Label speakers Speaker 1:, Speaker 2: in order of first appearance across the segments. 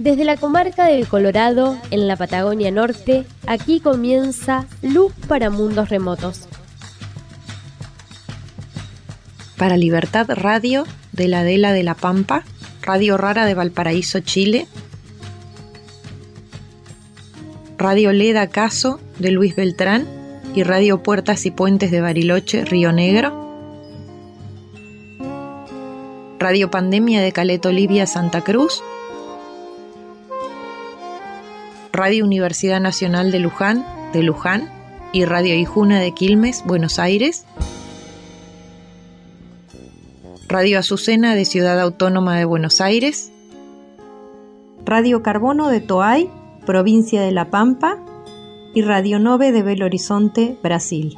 Speaker 1: Desde la comarca del Colorado, en la Patagonia Norte, aquí comienza Luz para Mundos Remotos.
Speaker 2: Para Libertad Radio, de la Adela de la Pampa, Radio Rara de Valparaíso, Chile, Radio Leda Caso de Luis Beltrán y Radio Puertas y Puentes de Bariloche, Río Negro, Radio Pandemia de Caleta Olivia, Santa Cruz, Radio Universidad Nacional de Luján y Radio Ijuna de Quilmes, Buenos Aires, Radio Azucena de Ciudad Autónoma de Buenos Aires, Radio Carbono de Toay, provincia de La Pampa, y Radio Nove de Belo Horizonte, Brasil.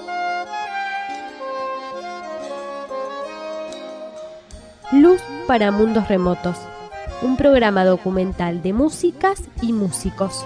Speaker 1: Luz para Mundos Remotos, un programa documental de músicas y músicos.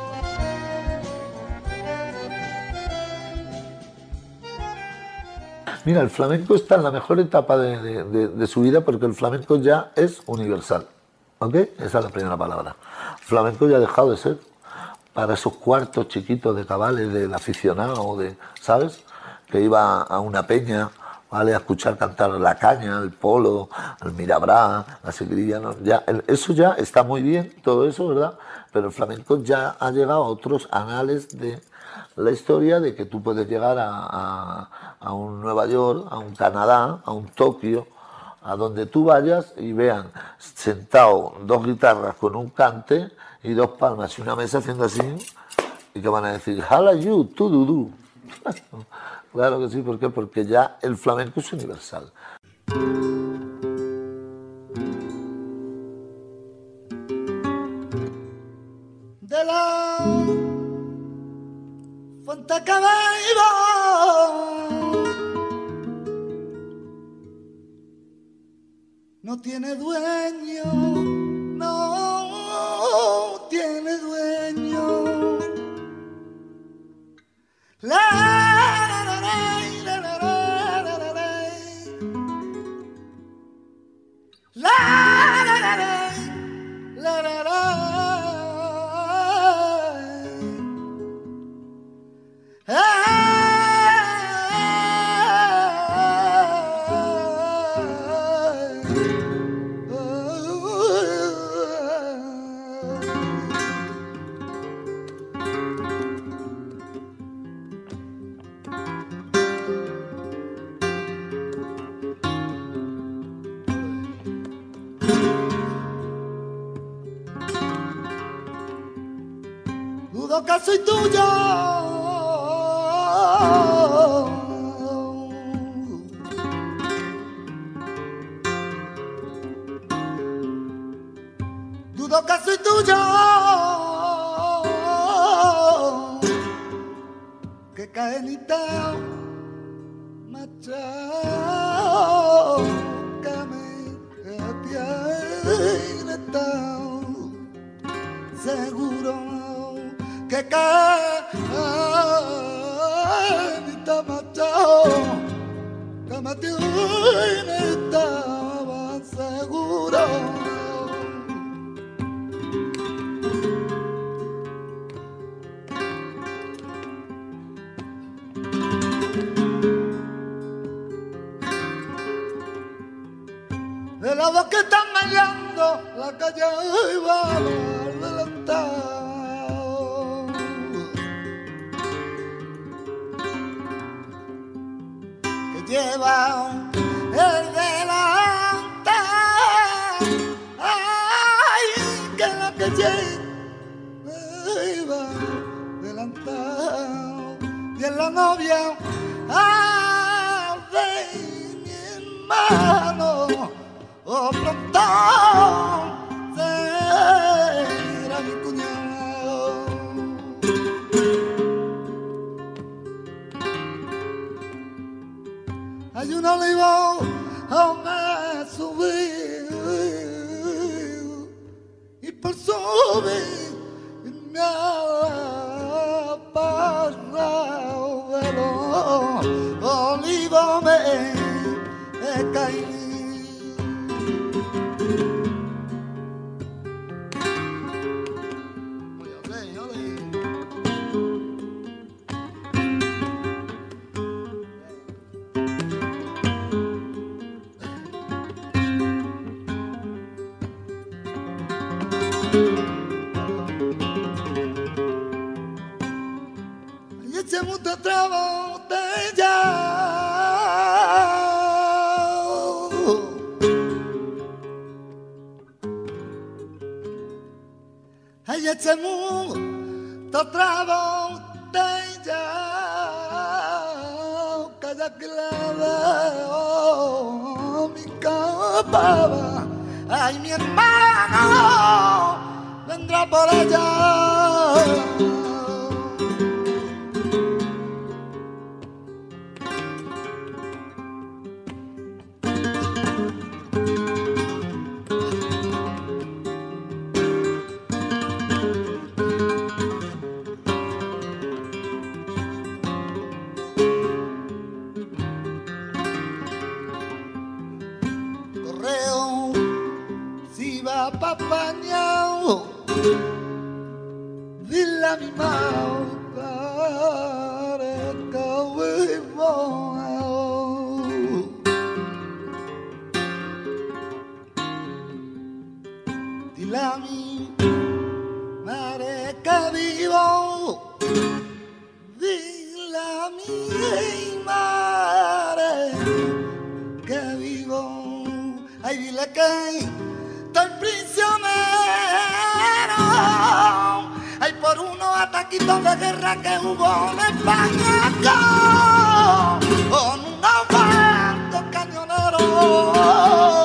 Speaker 3: Mira, el flamenco está en la mejor etapa de su vida porque el flamenco ya es universal. ¿Ok? Esa es la primera palabra. El flamenco ya ha dejado de ser para esos cuartos chiquitos de cabales del aficionado, ¿sabes? Que iba a una peña, ¿vale? A escuchar cantar la caña, el polo, el mirabrá, la seguirilla. ¿No? Eso ya está muy bien, todo eso, ¿verdad? Pero el flamenco ya ha llegado a otros anales de la historia, de que tú puedes llegar a un Nueva York, a un Canadá, a un Tokio, a donde tú vayas y vean sentado dos guitarras con un cante y dos palmas y una mesa haciendo así, y que van a decir, hala you, tu du. Claro que sí, ¿por qué? Porque ya el flamenco es universal.
Speaker 4: De la Fuente Cabello no tiene dueño, no tiene dueño. Dudo que soy tuyo, dudo que soy tuyo, que caenita machao, que me tiene tan seguro que caenita machao, que me tiene tan seguro. De los dos que están bailando, la calle va adelantado. Que lleva el delante, ay, que la calle va adelantado. Y en la novia, de mi hermano. Oh, pronto será mi cuñado. Hay un olivo donde subí y por subir me agarrado de los olivos me caí. ese mundo otra botella cada clavo mi capa. Ay, mi hermano vendrá por allá. Papañao, dile a mi madre que vivo. Dile a mi madre que vivo. Dile a mi madre que vivo. Ay, dile que estoy prisionero, hay por unos ataquitos de guerra que hubo en España con unos bancos cañoneros.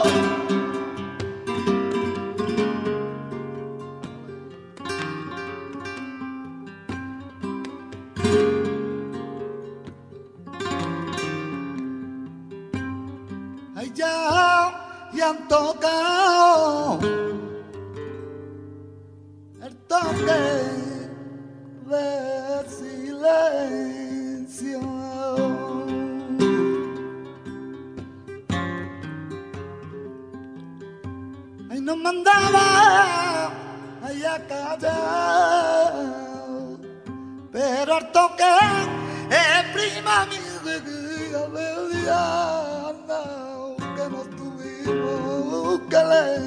Speaker 4: Ay, ya han tocado el toque de silencio. Ay, nos mandaba allá callar, pero al toque prima mi de Diana, que nos tuvimos que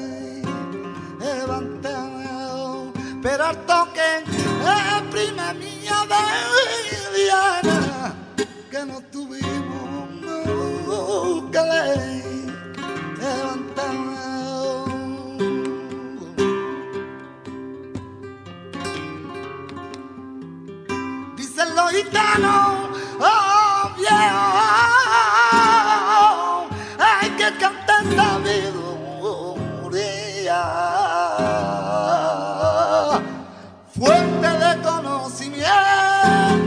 Speaker 4: levantar, pero al toque prima mía de Diana, que nos tuvimos que levantar. Dicen los gitanos, oh viejo, hay que cantar sabiduría, fuente de conocimiento.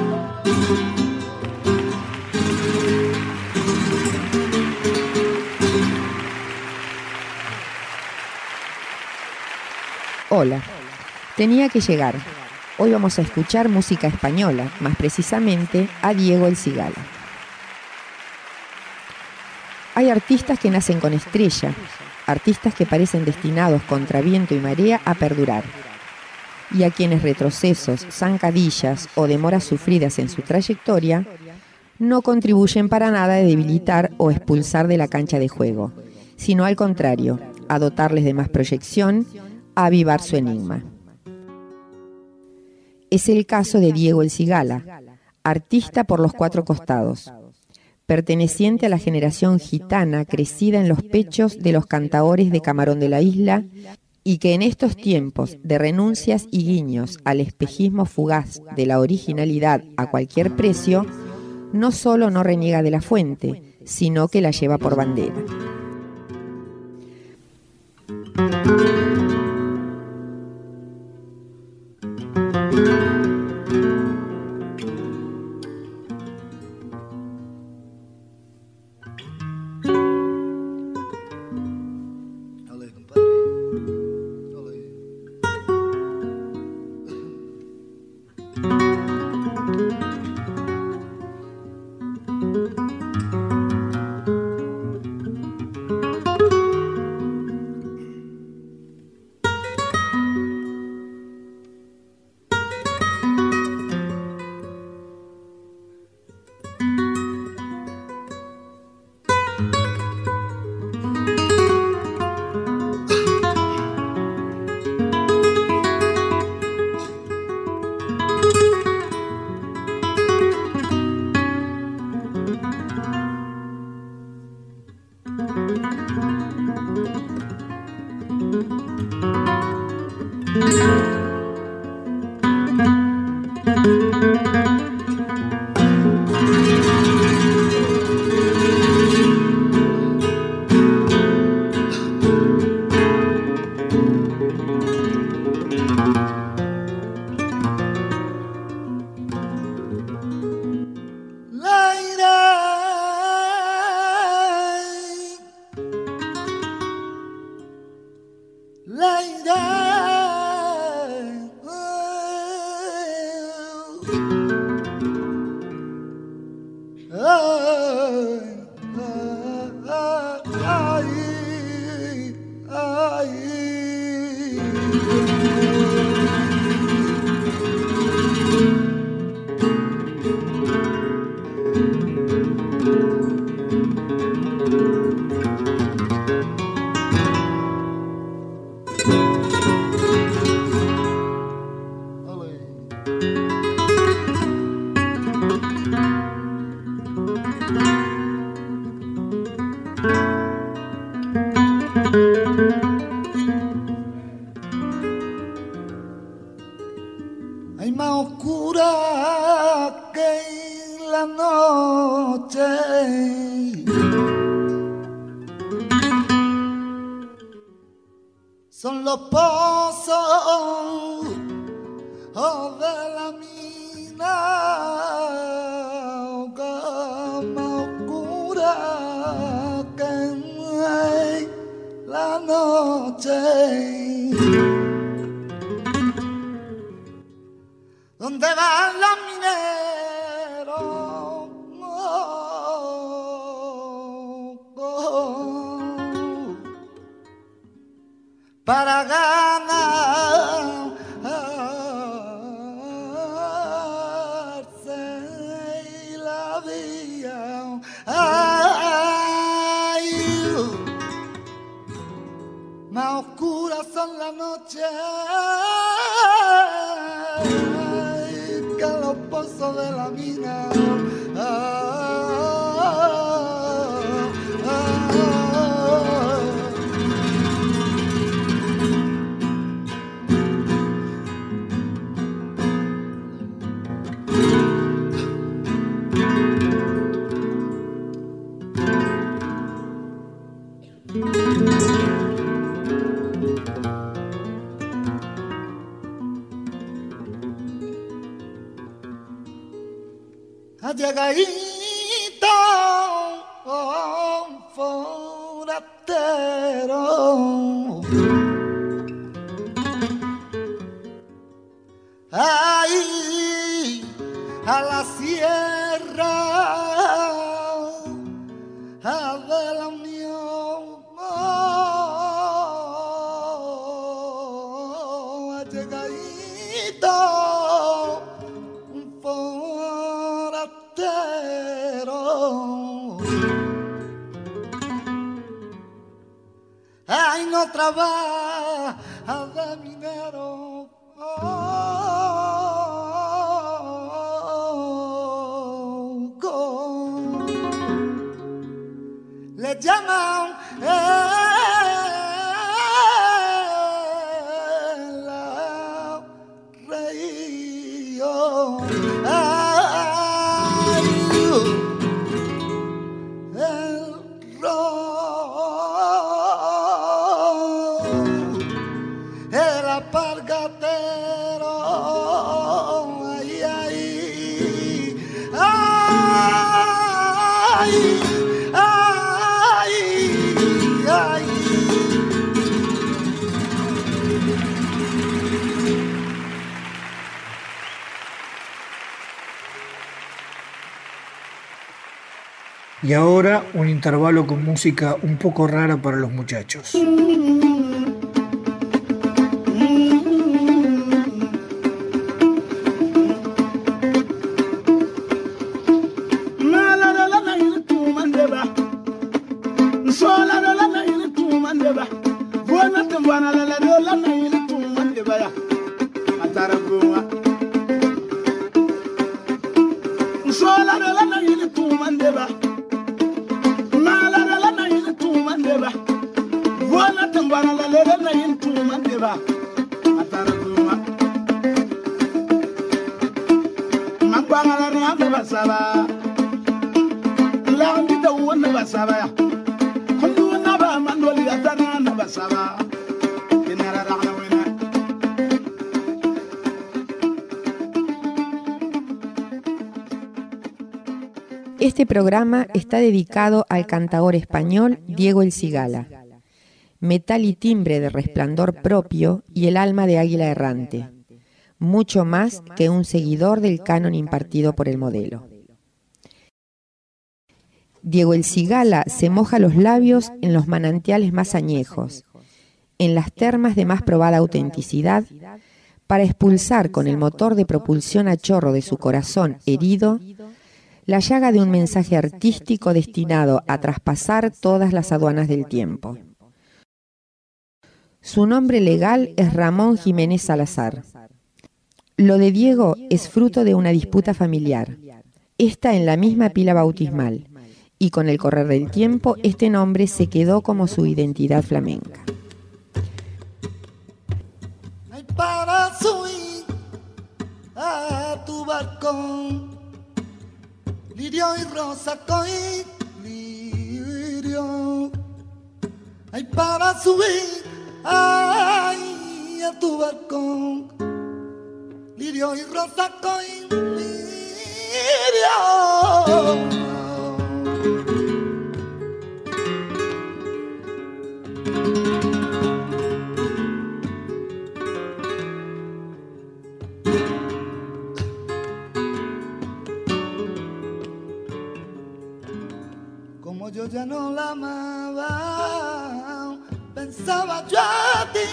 Speaker 5: Hola, tenía que llegar. Hoy vamos a escuchar música española, más precisamente a Diego El Cigala. Hay artistas que nacen con estrella, artistas que parecen destinados contra viento y marea a perdurar, y a quienes retrocesos, zancadillas o demoras sufridas en su trayectoria no contribuyen para nada a debilitar o expulsar de la cancha de juego, sino al contrario, a dotarles de más proyección, a avivar su enigma. Es el caso de Diego El Cigala, artista por los cuatro costados, perteneciente a la generación gitana crecida en los pechos de los cantaores de Camarón de la Isla y que en estos tiempos de renuncias y guiños al espejismo fugaz de la originalidad a cualquier precio, no solo no reniega de la fuente, sino que la lleva por bandera.
Speaker 4: Son los pozos de la mina, cama oscura que hay la noche, donde van los mineros para ganarse la vida. Ay, más oscuras son las noches que los pozos de la mina. Llegadito un forastero ahí a la sierra de la Unión, llegadito un ay, no trabaja de minero, le llaman el reío.
Speaker 6: Y ahora un intervalo con música un poco rara para los muchachos.
Speaker 5: Este programa está dedicado al cantaor español Diego El Cigala. metal y timbre de resplandor propio y el alma de águila errante, mucho más que un seguidor del canon impartido por el modelo. Diego el Cigala se moja los labios en los manantiales más añejos, en las termas de más probada autenticidad, para expulsar con el motor de propulsión a chorro de su corazón herido la llaga de un mensaje artístico destinado a traspasar todas las aduanas del tiempo. Su nombre legal es Ramón Jiménez Salazar. Lo de Diego es fruto de una disputa familiar, esta en la misma pila bautismal, y con el correr del tiempo este nombre se quedó como su identidad flamenca.
Speaker 4: Para subir a tu balcón, lirio y rosa con lirio. Ay, para subir ay, a tu balcón, lirio y rosa con lirio. Como yo ya no la amaba, pensaba yo a ti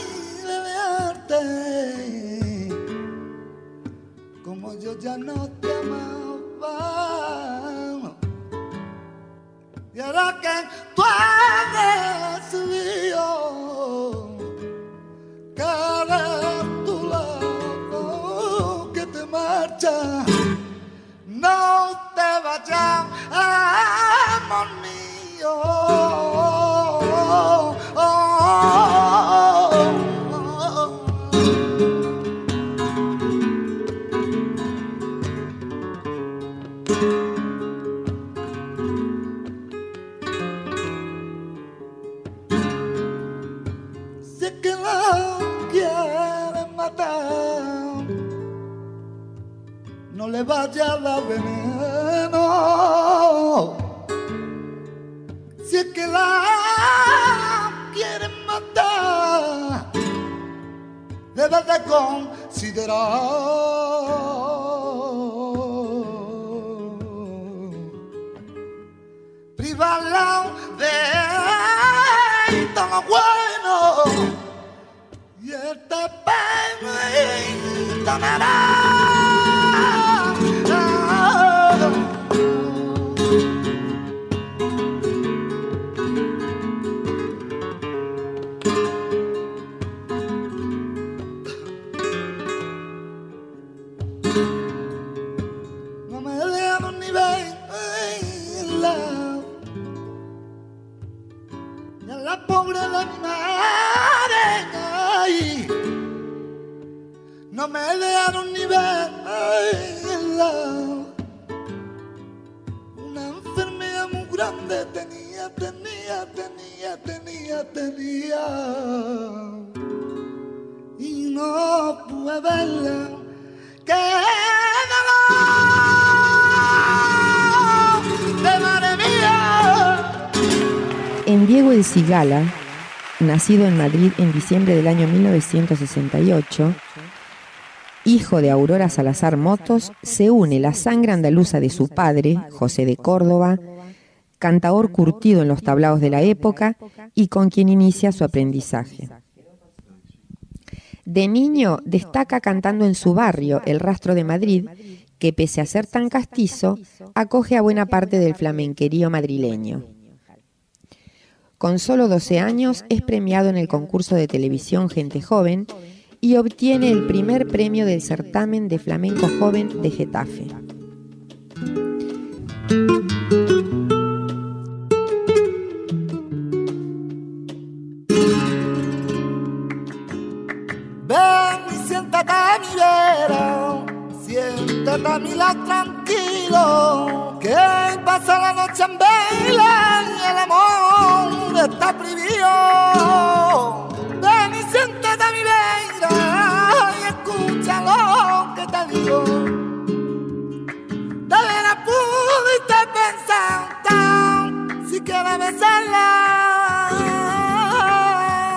Speaker 4: de verte. Como yo ya no te amaba, y ahora que tú has subido, cara a tu lado que te marcha, no te vayas, amor mío. Sé que la quieren matar, no le vaya a dar veneno. Si es que la quieren matar, debes de considerar privarla de todo bueno y este peñito no me dejaron ni verla, y a la pobre de mi madre, ay, no me dejaron ni verla. Una enfermedad muy grande tenía, y no pude verla. ¡Qué dolor de madre mía!
Speaker 5: En Diego el Cigala, nacido en Madrid en diciembre del año 1968, hijo de Aurora Salazar Motos, se une la sangre andaluza de su padre, José de Córdoba, cantaor curtido en los tablaos de la época y con quien inicia su aprendizaje. De niño destaca cantando en su barrio, El Rastro de Madrid, que pese a ser tan castizo, acoge a buena parte del flamenquerío madrileño. Con solo 12 años es premiado en el concurso de televisión Gente Joven y obtiene el primer premio del certamen de flamenco joven de Getafe.
Speaker 4: Ven y siéntate a mi vera, siéntate a mi lado tranquilo, que pasa la noche en vela y el amor está prohibido. Ven y siéntate a mi vera y escucha lo que te digo. De veras pudiste pensar tan si quieres besarla.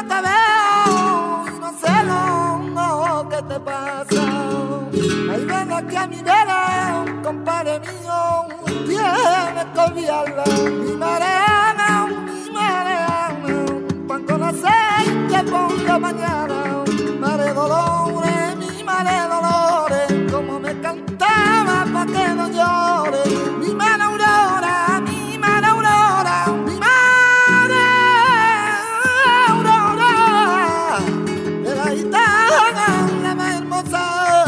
Speaker 4: te veo y no sé lo que te pasa. Ahí ven aquí a mi vera, compadre mío, tienes que olvidarla. Mi mareana, pan con aceite por la mañana. Mare Dolores, mi Mare Dolores, como me cantaba pa' que no llore. Mi Mare Aurora, mi Mare Aurora, mi Mare Aurora, de la gitana la más hermosa.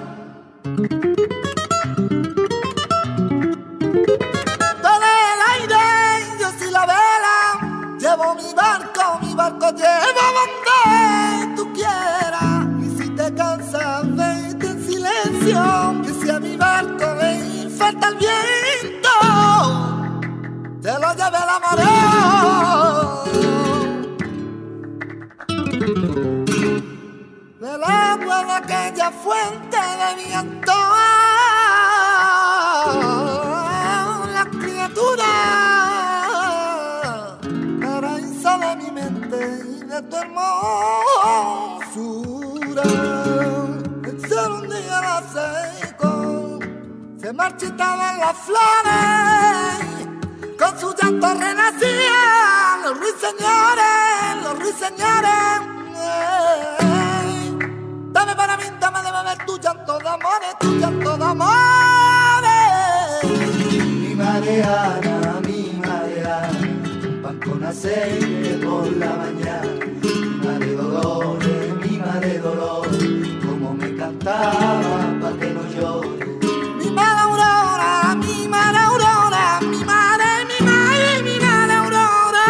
Speaker 4: Todo el aire, yo soy la vela, llevo mi barco llevo donde tú quieras. Y si te cansas, vete en silencio, que si a mi barco le falta el viento, te lo lleve la marea. Del agua de aquella fuente de viento, las criaturas paraíso de mi mente y de tu hermosura. El sol un día la secó, se marchitaban las flores, con su llanto renacían los ruiseñores. Dame para mí, dame de beber tu llanto de amores, tu llanto de amores.
Speaker 7: Mi mareana, pan con aceite por la mañana. Mi Mare Dolores, como me cantaba pa' que no llore.
Speaker 4: Mi Mare Aurora, mi Mare Aurora, mi Mare Aurora,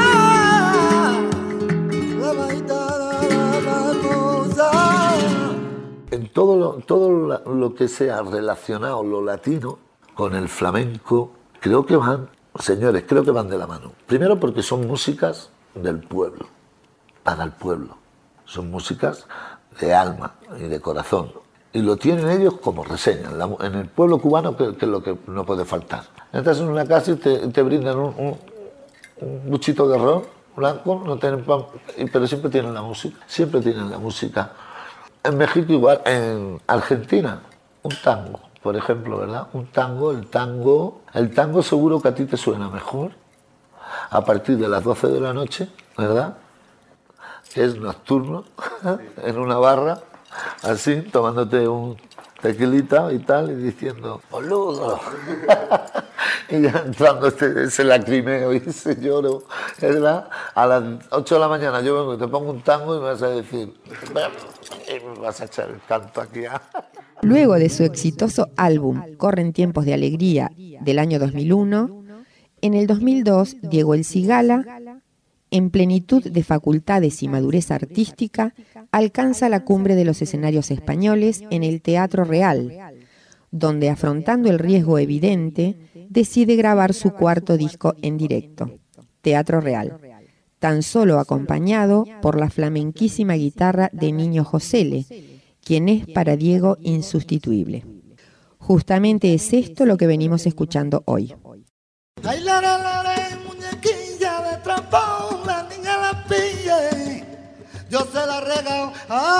Speaker 4: la maitana, la hermosa.
Speaker 3: En todo lo que sea relacionado lo latino con el flamenco, creo que van de la mano. Primero porque son músicas del pueblo, para el pueblo. Son músicas de alma y de corazón. Y lo tienen ellos como reseña. En el pueblo cubano, que es lo que no puede faltar. Entras en una casa y te brindan un buchito de ron blanco, no tienen pan, pero siempre tienen la música. Siempre tienen la música. En México igual, en Argentina, un tango. Por ejemplo, ¿verdad? Un tango, el tango seguro que a ti te suena mejor a partir de las 12 de la noche, ¿verdad? Que es nocturno, en una barra, así, tomándote un tequilita y tal, y diciendo, boludo. Y ya entrando ese lacrimeo y ese lloro, ¿verdad? A las 8 de la mañana yo vengo y te pongo un tango y me vas a decir, y me vas a echar el canto aquí.
Speaker 5: Luego de su exitoso álbum Corren tiempos de alegría del año 2001, en el 2002 Diego El Cigala, en plenitud de facultades y madurez artística, alcanza la cumbre de los escenarios españoles en el Teatro Real, donde, afrontando el riesgo evidente, decide grabar su cuarto disco en directo, Teatro Real, tan solo acompañado por la flamenquísima guitarra de Niño Josele, quien es para Diego insustituible. Justamente es esto lo que venimos escuchando hoy.
Speaker 4: Ay, la, muñequilla de trampón, la niña la pille, yo se la regalo.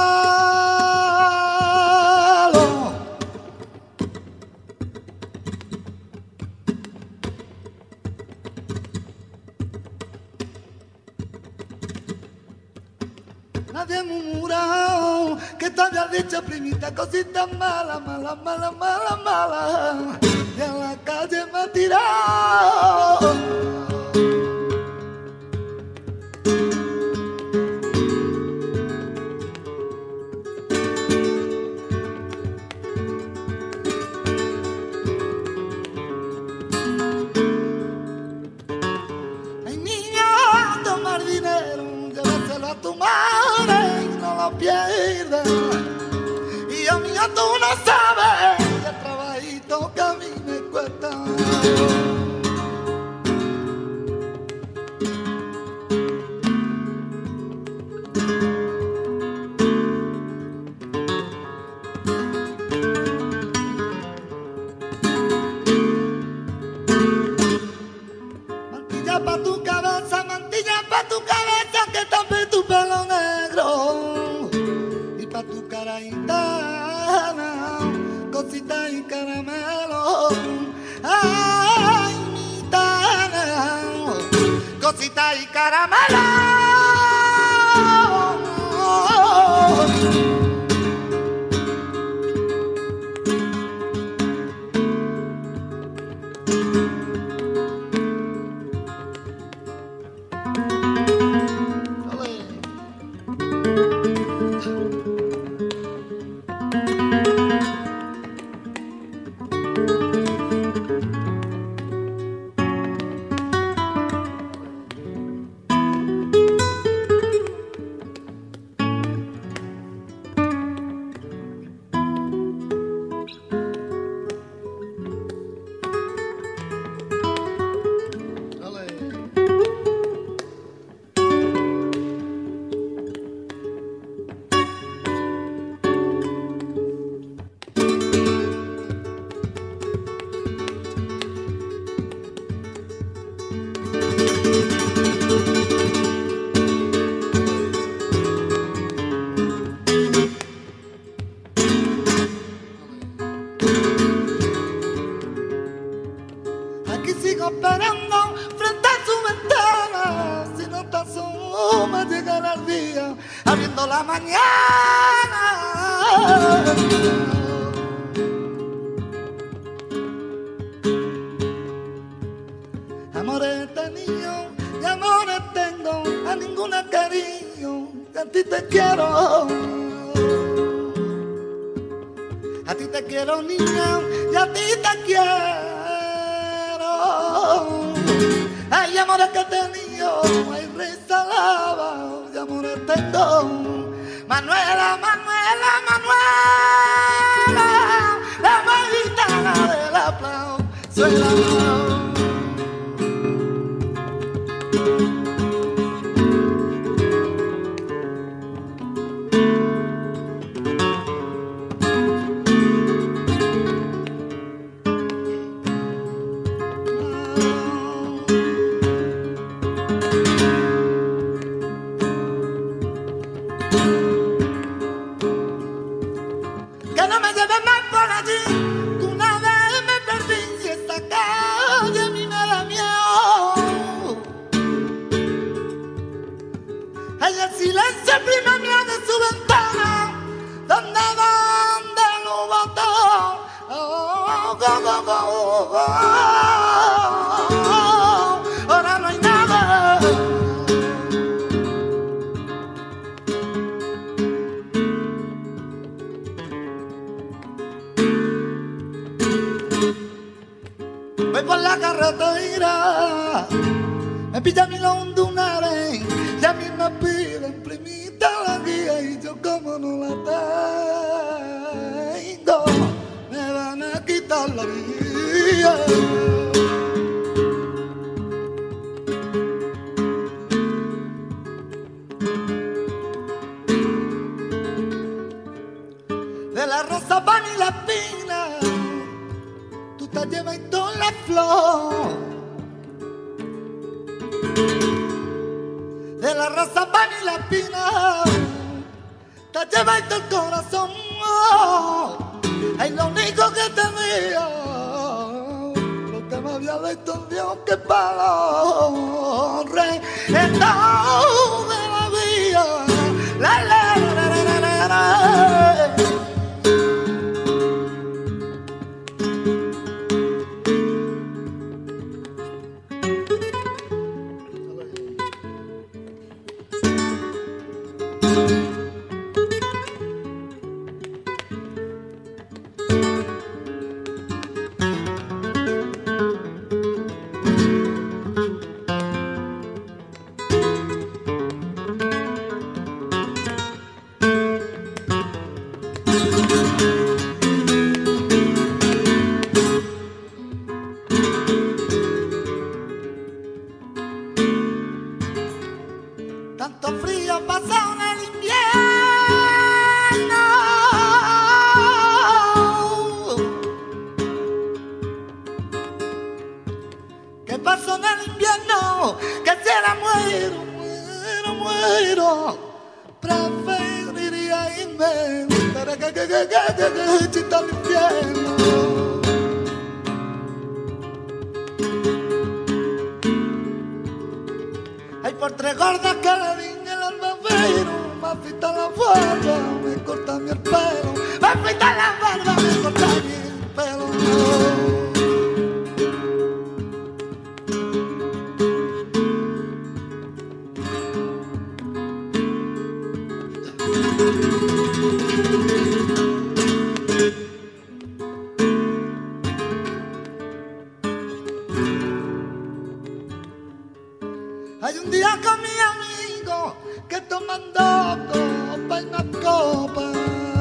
Speaker 4: Nadie murmurado que te había dicho, primita, cosita mala, mala, mala, mala, mala, y a la calle me ha tirado. Ay, niña, tomar dinero, llévaselo a tu madre y no lo pierdas. Y amiga, tú no sabes el trabajito que a mí me cuesta. Mantilla pa' tu cabeza, que también tu pelo negro. dulcita y caramelo. Hay por tres gordas que le di el albavero, me afeita la barba, me corta mi el pelo, me afeita la barba, me corta mi el pelo. Hay un día con mi amigo que tomando copa y más copa.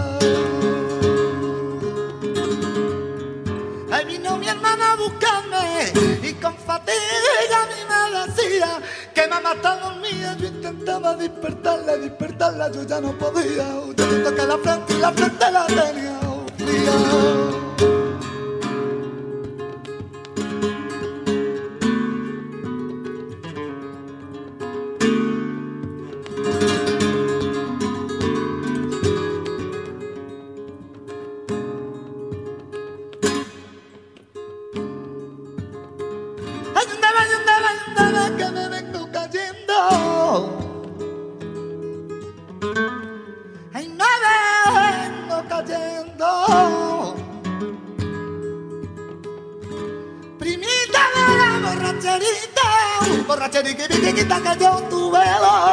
Speaker 4: Ahí vino mi hermana a buscarme y con fatiga a mí me decía que mamá está dormida. Yo intentaba despertarla, yo ya no podía. Yo le toqué la frente y la frente la tenía fría. Que me vengo cayendo. Ay, me vengo cayendo. Primita de la borracherita que yo tuve.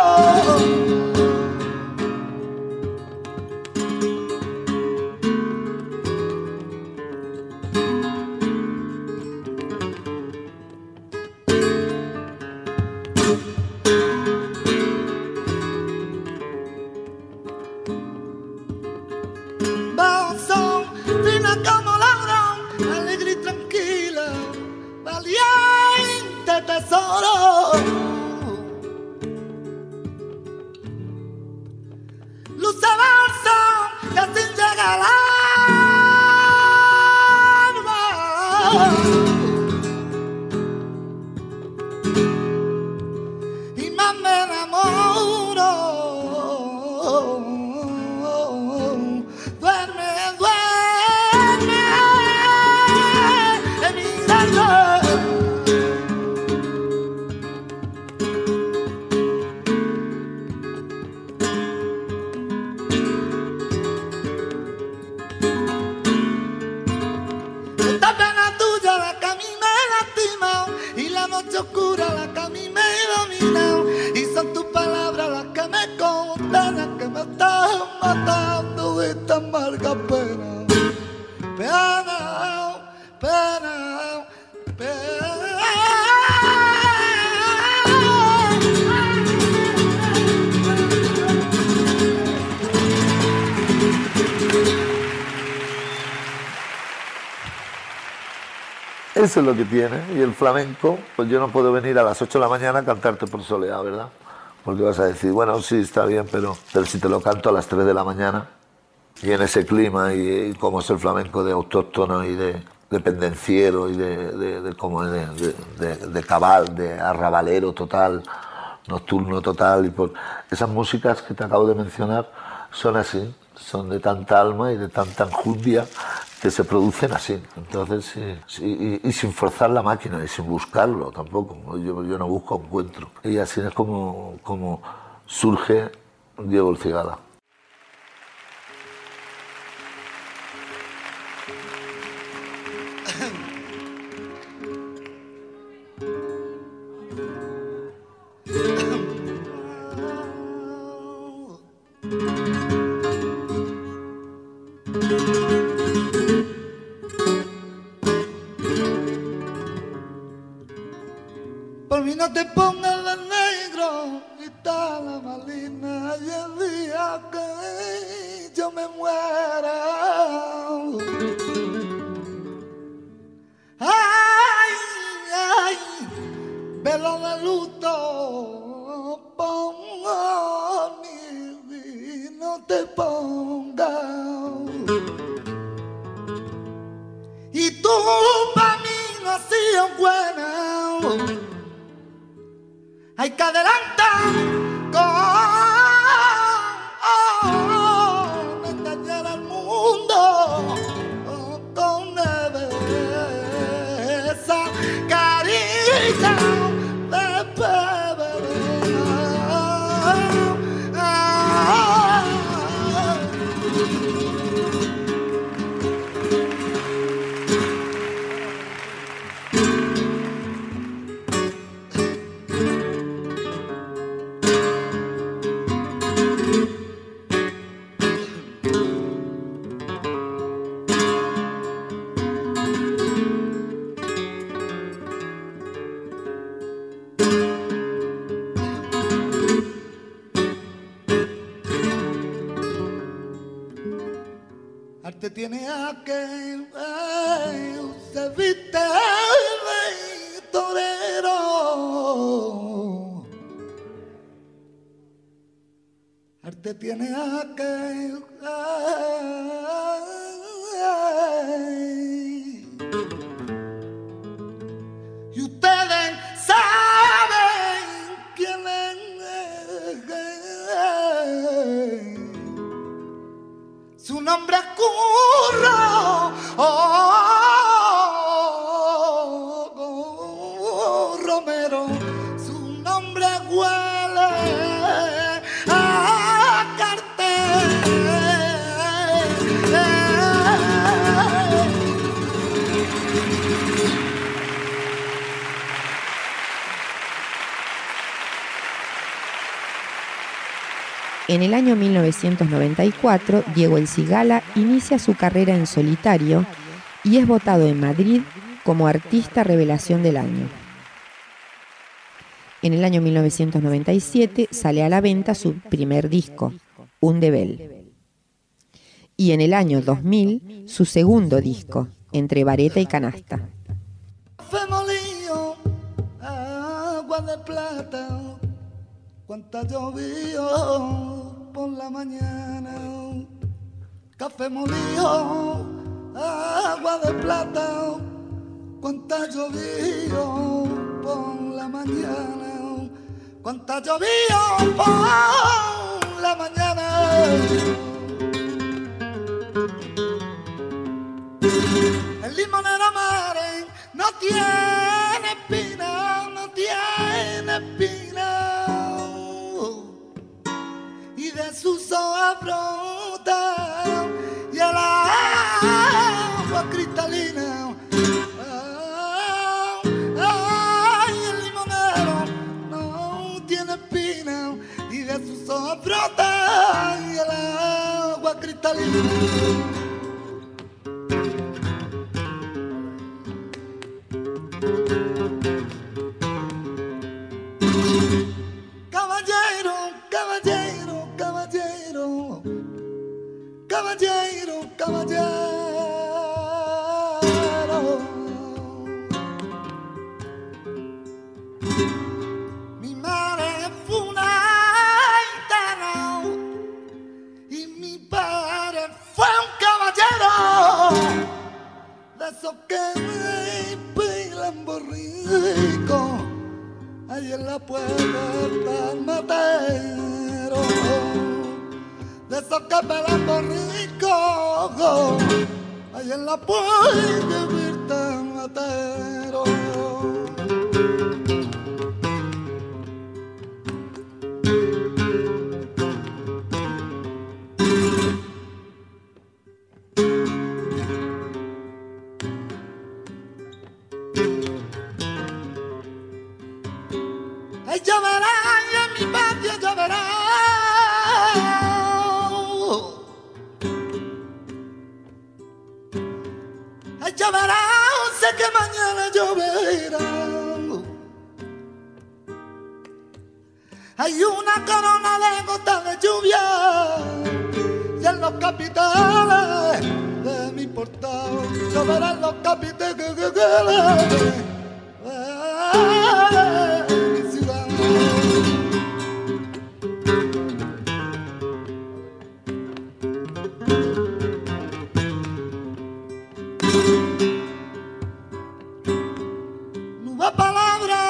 Speaker 4: Y más me enamoro. Duerme, duerme, mirando. Esta pena tuya la que a mí me lastima y la noche oscura la que a mí me domina, y son tus palabras las que me condenan, que me están matando de esta amarga pena. Pena, pena, pena.
Speaker 3: Eso es lo que tiene. Y el flamenco, pues yo no puedo venir a las 8 de la mañana a cantarte por soleá, ¿verdad? Porque vas a decir, bueno, sí, está bien, pero si te lo canto a las 3 de la mañana y en ese clima y como es el flamenco de autóctono y de pendenciero y de cabal, de arrabalero total, nocturno total, y por esas músicas que te acabo de mencionar son así, son de tanta alma y de tanta enjundia que se producen así. Entonces, y sin forzar la máquina y sin buscarlo tampoco. Yo no busco, encuentro. Y así es como surge Diego el Cigala.
Speaker 4: Por mí no te pongas de negro, y está la malina, y el día que yo me muera, ay, ay, velo de luto, pongo mi, no te pongas. Y tú pa' mí no has sido buena. Hay que adelantar con engañar al mundo con esa carita de bebé. Arte tiene aquel, se viste de torero. Arte tiene aquel, y ustedes saben quién es. Su nombre es Curro, Romero. Su nombre huele a cartel.
Speaker 5: En el año 1994, Diego El Cigala inicia su carrera en solitario y es votado en Madrid como Artista Revelación del Año. En el año 1997 sale a la venta su primer disco, Un Debel. Y en el año 2000, su segundo disco, Entre Vareta y Canasta.
Speaker 4: Café molido, agua de plata, cuánta llovió por la mañana. Café molido, agua de plata, cuánta llovió por la mañana. Cuánta llovió por la mañana. El limonero mare no tiene espina, no tiene espina, y de sus hojas brota y el agua cristalina. Ay, el limonero no tiene espina y de sus hojas brota y el agua cristalina. Caballero, caballero, caballero, caballero, caballero. Mi madre fue una gitana y mi padre fue un caballero, de esos que me pilan borrico. Ahí en la puerta del matero, de esos que pelan borrico. Ahí en la puerta del matero. Ay, lloverá, y en mi patio lloverá. Ay, lloverá, sé que mañana lloverá. Hay una corona de gotas de lluvia y en los capiteles de mi portal lloverá en los capiteles de mi ciudad. No va palabra,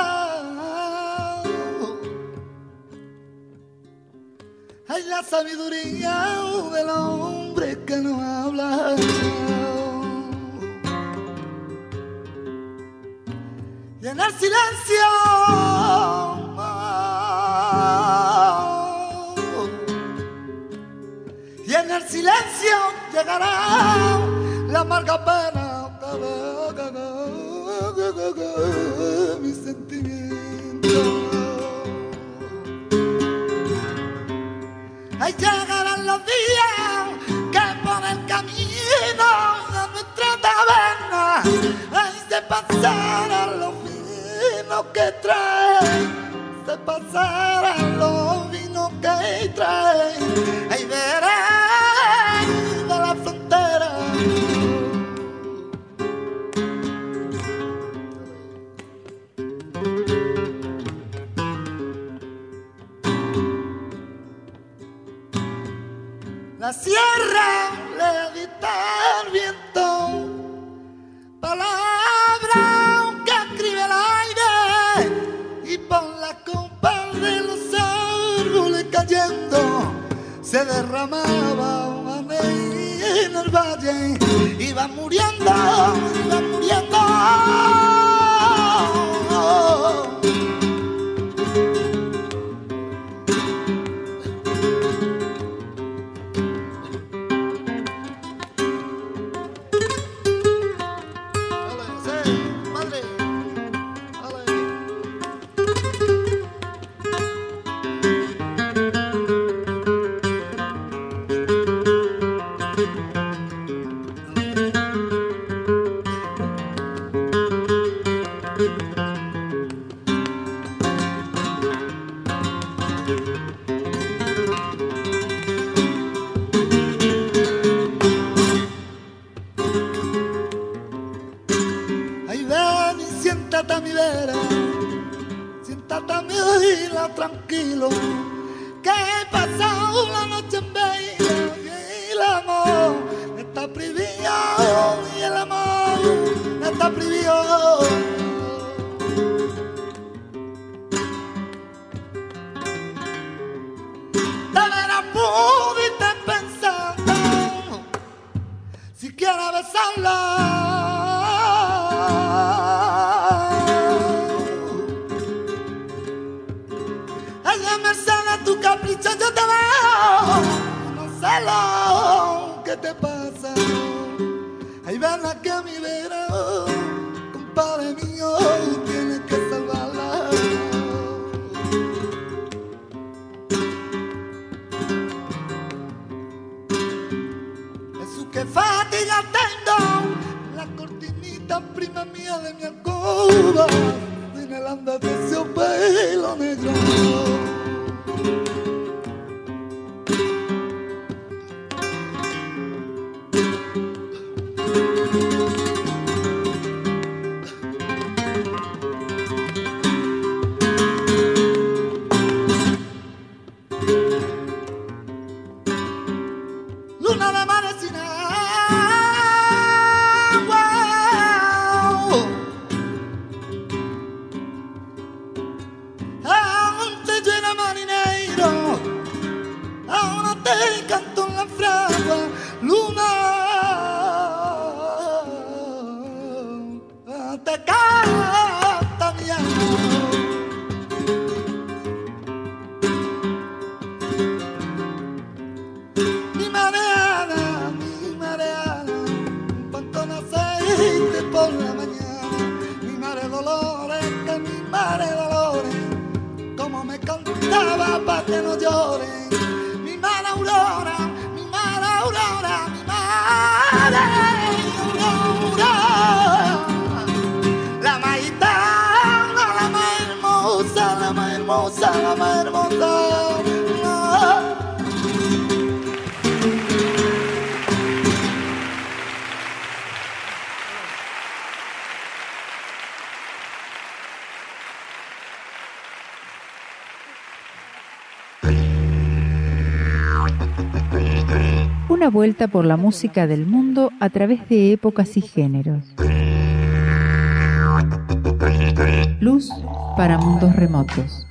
Speaker 4: hay la sabiduría del hombre que no habla. Y en el silencio y en el silencio llegará la amarga pena de mis sentimientos. Ahí llegarán los días que por el camino de nuestra taberna ahí se pasarán los vinos que traen, se pasarán los vinos que traen. Ahí veré de la frontera la sierra le dicta el viento, palabra que escribe el aire y por la copa de los árboles cayendo se derramaba en el valle, iba muriendo, iba muriendo. Siéntate a mi vera, siéntate a mi oíla tranquilo, que he pasado la noche en vela y el amor está prohibido, y el amor está prohibido. De veras pudiste pensando, si quieres besarla. Tu capricho yo te veo, no sé lo que te pasa. Ay, ven aquí a mi vera, compadre mío, tienes que salvarla. Jesús, qué fatiga tengo, la cortinita prima mía de mi alcoba, tiene el andar de ese pelo negro. Luna de mares sin agua, aún te llena marinero, aún te canto en la fragua. Luna, te canta mi alma. Mi mareada, un pantón aceite por la mañana. Mi mare dolores, que mi mare dolores, como me cantaba pa' que no lloren. Mi mare aurora, mi mare aurora, mi mare aurora. La más gitana, la más hermosa, la más hermosa, la más hermosa.
Speaker 8: Una vuelta por la música del mundo a través de épocas y géneros. Luz para mundos remotos.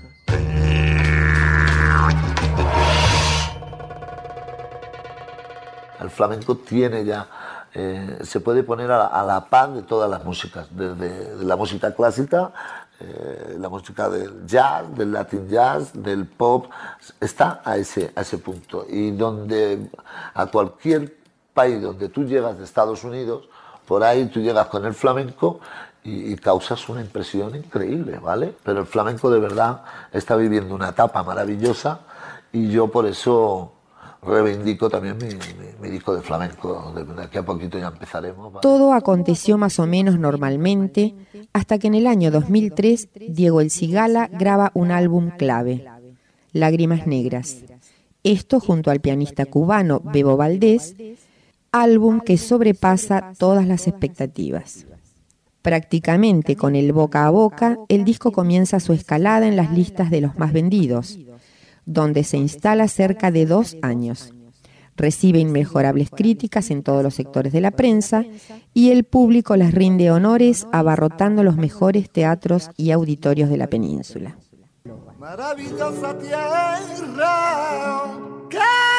Speaker 3: El flamenco tiene ya, se puede poner a la par de todas las músicas, desde la música clásica, la música del jazz, del latin jazz, del pop, está a ese punto. Y donde a cualquier país donde tú llegas de Estados Unidos, por ahí tú llegas con el flamenco y causas una impresión increíble, ¿vale? Pero el flamenco de verdad está viviendo una etapa maravillosa y yo por eso reivindico también mi disco de flamenco. De aquí a poquito ya empezaremos, ¿vale?
Speaker 5: Todo aconteció más o menos normalmente hasta que en el año 2003 Diego El Cigala graba un álbum clave, Lágrimas Negras. Esto junto al pianista cubano Bebo Valdés, álbum que sobrepasa todas las expectativas. Prácticamente con el boca a boca, el disco comienza su escalada en las listas de los más vendidos, donde se instala cerca de 2 años. Recibe inmejorables críticas en todos los sectores de la prensa y el público les rinde honores abarrotando los mejores teatros y auditorios de la península.
Speaker 4: Maravillosa tierra, qué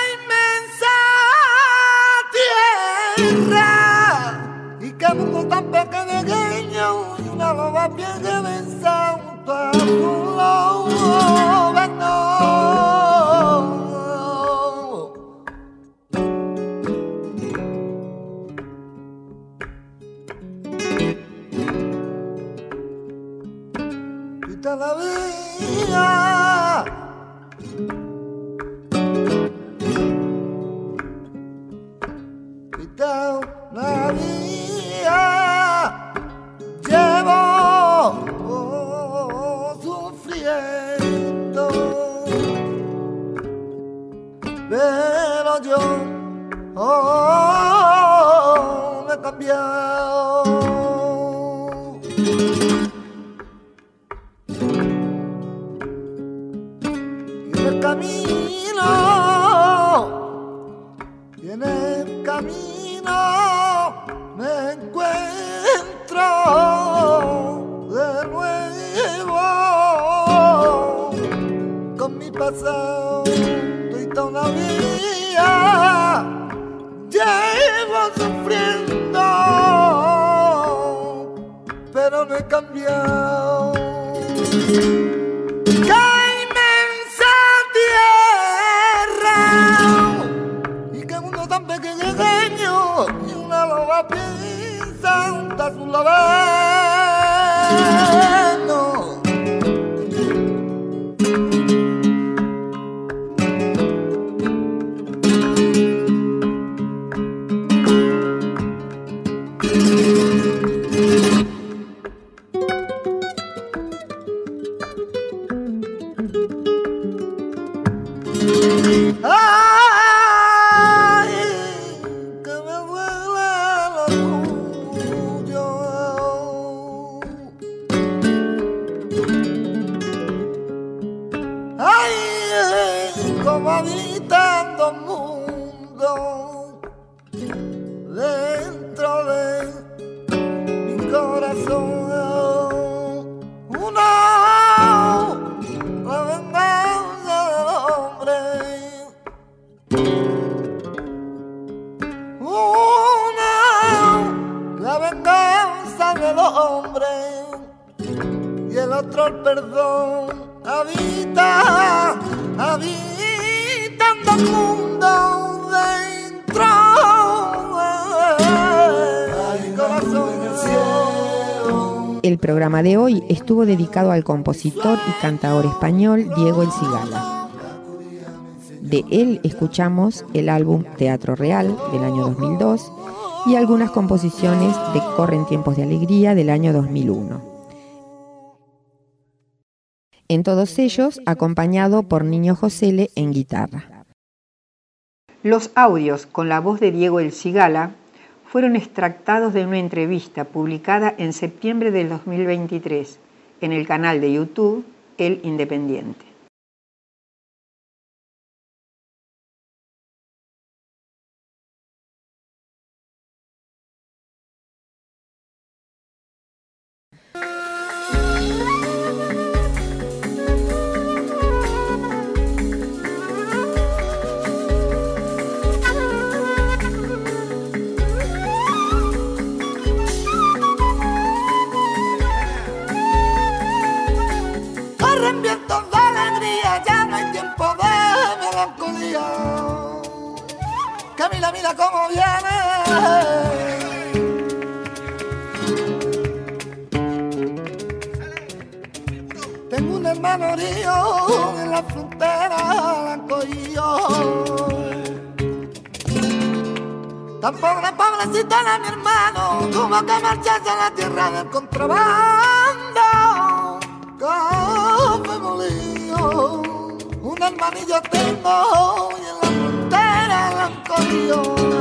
Speaker 4: inmensa tierra, y qué mundo tan pequeño, y una loba bien que venza junto a su loba, no. Todavía y todavía llevo sufriendo, pero yo me he cambiado. Y en el camino me encuentro de nuevo con mi pasado y todavía llevo sufriendo, pero no he cambiado. Tan pequeño y una loba piensa junto a su lobeno. Habitando un mundo dentro de mi corazón, una la venganza del hombre, una la venganza del hombre y el otro el perdón. Habita el mundo dentro de mi corazón.
Speaker 5: El programa de hoy estuvo dedicado al compositor y cantador español Diego El Cigala. De él escuchamos el álbum Teatro Real del año 2002 y algunas composiciones de Corren tiempos de alegría del año 2001. En todos ellos acompañado por Niño Josele en guitarra. Los audios con la voz de Diego El Cigala fueron extractados de una entrevista publicada en septiembre del 2023 en el canal de YouTube El Independiente.
Speaker 4: Mira cómo viene. Tengo un hermano herido en la frontera, la han cogido. Tan pobrecito era mi hermano, tuvo que marcharse a la tierra del contrabando. Café molido, un hermanillo tengo y en la frontera la han cogido.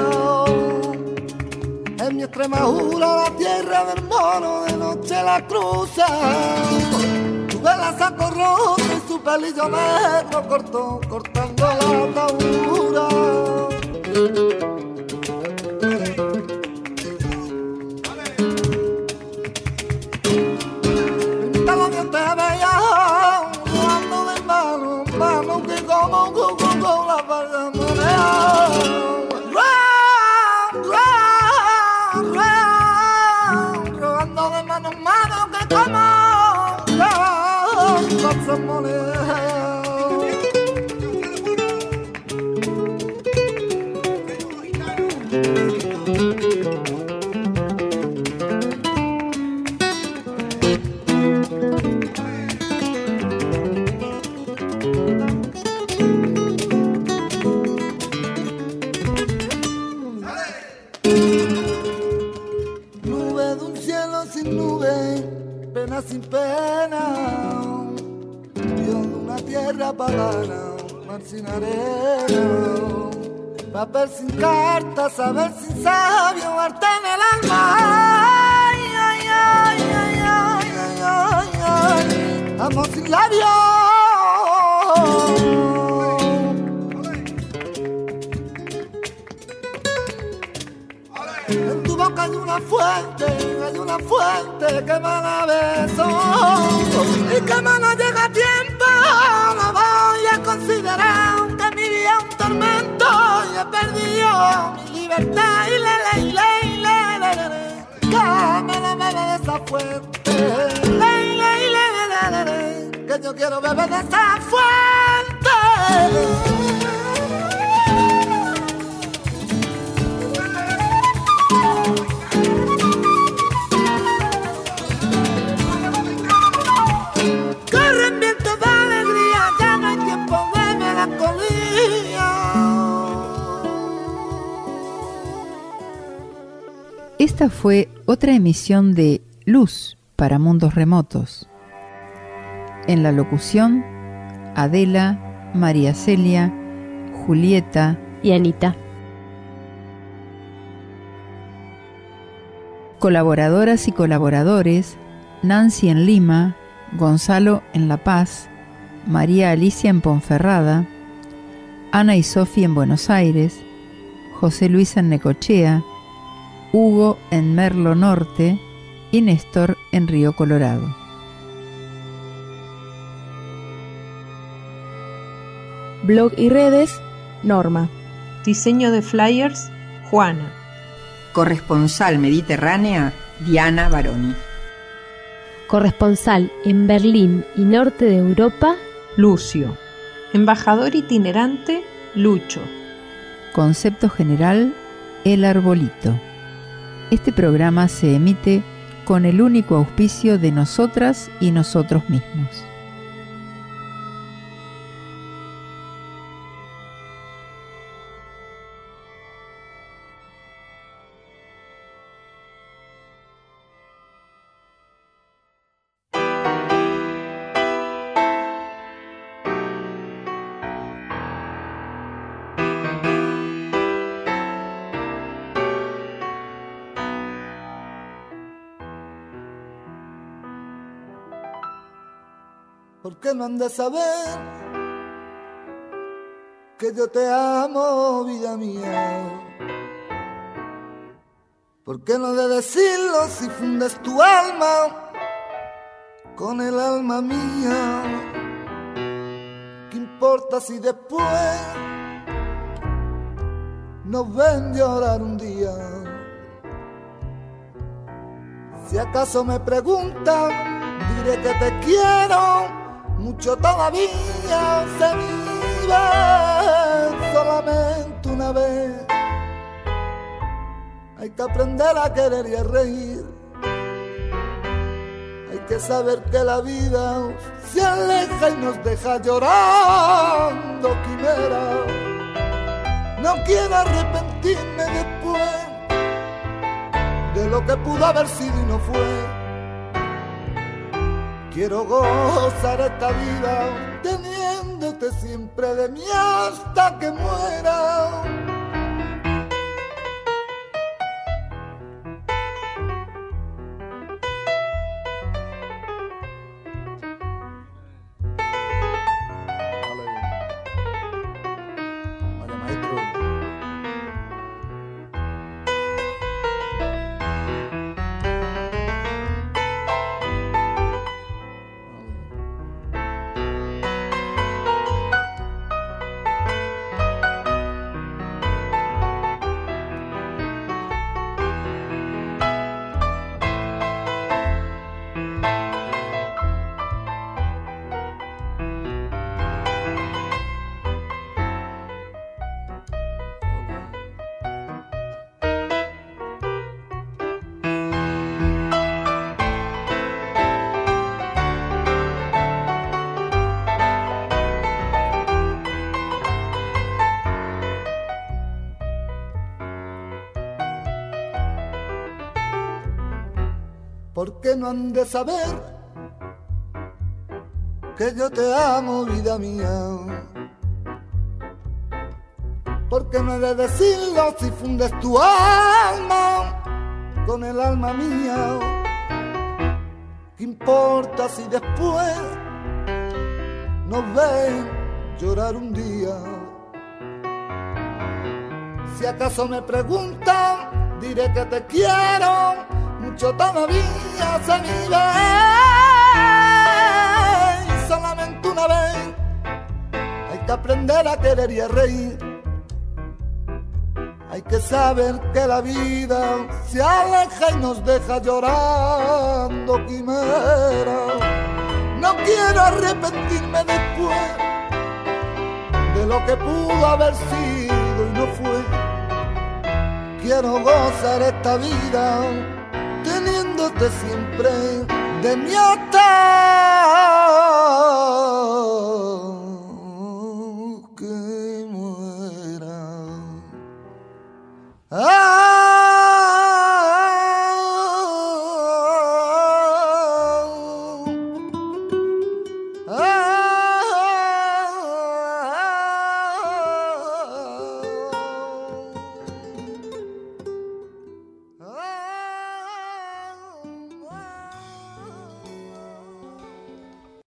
Speaker 4: En mi Extremadura, la tierra del mono, de noche la cruza. Tuve la saco rojo y su pelillo negro cortó, cortando la atadura. gana, mar sin arena, papel sin carta, saber sin sabio, arte en el alma. Ay, ay, ay, ay, ay, ay, ay, ay. Amor sin labios. En tu boca hay una fuente que emana besos y que emana llega a tiempo. No voy a considerar que mi vida es un tormento y he perdido mi libertad y que me la bebe de esa fuente, que yo quiero beber de esa fuente. Corren vientos de alegría, ya no hay tiempo de melancolía.
Speaker 8: Esta fue otra emisión de Luz para Mundos Remotos. En la locución, Adela, María Celia, Julieta
Speaker 1: y Anita.
Speaker 8: Colaboradoras y colaboradores: Nancy en Lima, Gonzalo en La Paz, María Alicia en Ponferrada, Ana y Sofía en Buenos Aires, José Luis en Necochea, Hugo en Merlo Norte y Néstor en Río Colorado.
Speaker 2: Blog y redes, Norma. Diseño de flyers, Juana.
Speaker 5: Corresponsal mediterránea, Diana Baroni.
Speaker 1: Corresponsal en Berlín y norte de Europa,
Speaker 2: Lucio. Embajador itinerante, Lucho.
Speaker 8: Concepto general, El Arbolito. Este programa se emite con el único auspicio de nosotras y nosotros mismos.
Speaker 4: ¿Por qué no han de saber que yo te amo, vida mía? ¿Por qué no he de decirlo si fundes tu alma con el alma mía? ¿Qué importa si después nos ven llorar un día? Si acaso me preguntan, diré que te quiero mucho todavía. Se vive solamente una vez. Hay que aprender a querer y a reír. Hay que saber que la vida se aleja y nos deja llorando quimera. No quiero arrepentirme después de lo que pudo haber sido y no fue. Quiero gozar esta vida teniéndote siempre de mí hasta que muera. ¿Por qué no han de saber que yo te amo, vida mía. Porque no he de decirlo si fundes tu alma con el alma mía. ¿Qué importa si después nos ven llorar un día? Si acaso me preguntan, diré que te quiero mucho todavía, se vive. Y solamente una vez hay que aprender a querer y a reír. Hay que saber que la vida se aleja y nos deja llorando quimera. No quiero arrepentirme después de lo que pudo haber sido y no fue. Quiero gozar esta vida teniéndote siempre de mi hasta.